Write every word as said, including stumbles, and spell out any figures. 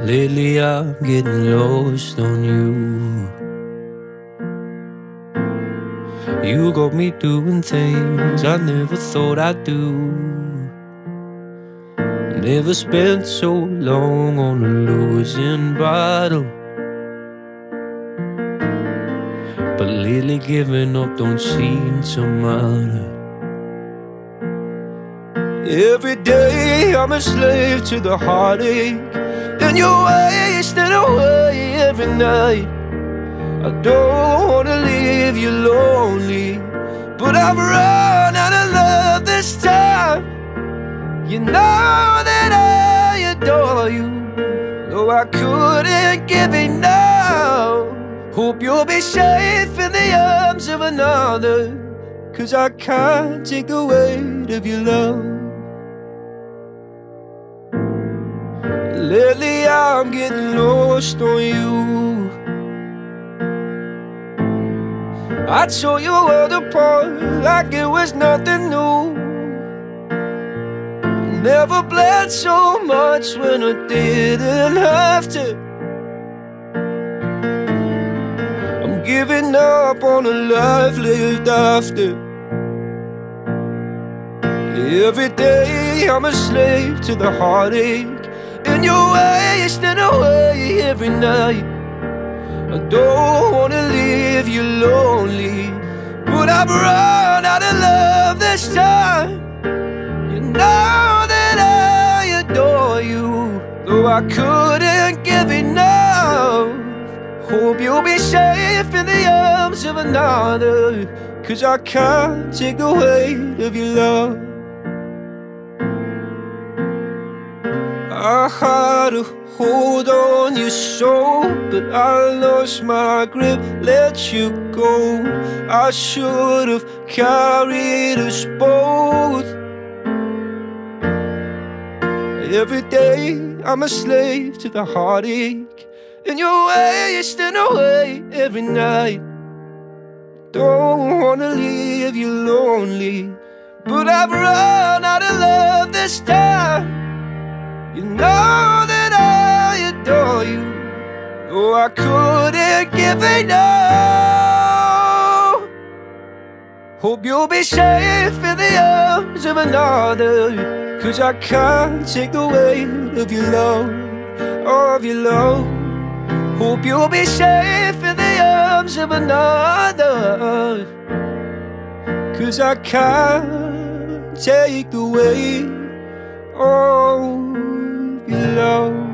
Lately I'm getting lost on you. You got me doing things I never thought I'd do. Never spent so long on a losing battle, but lately giving up don't seem to matter. Every day I'm a slave to the heartache, and you're wasting away every night. I don't wanna leave you lonely, but I've run out of love this time. You know that I adore you, though I couldn't give enough. Hope you'll be safe in the arms of another, 'cause I can't take the weight of your love. Lately I'm getting lost on you. I tore your world apart like it was nothing new. Never bled so much when I didn't have to. I'm giving up on a life lived after. Every day I'm a slave to the heartache, and you're wasting away every night. I don't wanna leave you lonely, but I've run out of love this time. You know that I adore you, though I couldn't give enough. Hope you'll be safe in the arms of another, 'cause I can't take the weight of your love. I had a hold on your soul, but I lost my grip, let you go. I should have carried us both. Every day I'm a slave to the heartache, and you're wasting away every night. Don't wanna leave you lonely, but I've run out of love this time. You know that I adore you, though I couldn't give enough. Hope you'll be safe in the arms of another, 'cause I can't take the weight of your love, of your love. Hope you'll be safe in the arms of another, 'cause I can't take the weight of your love.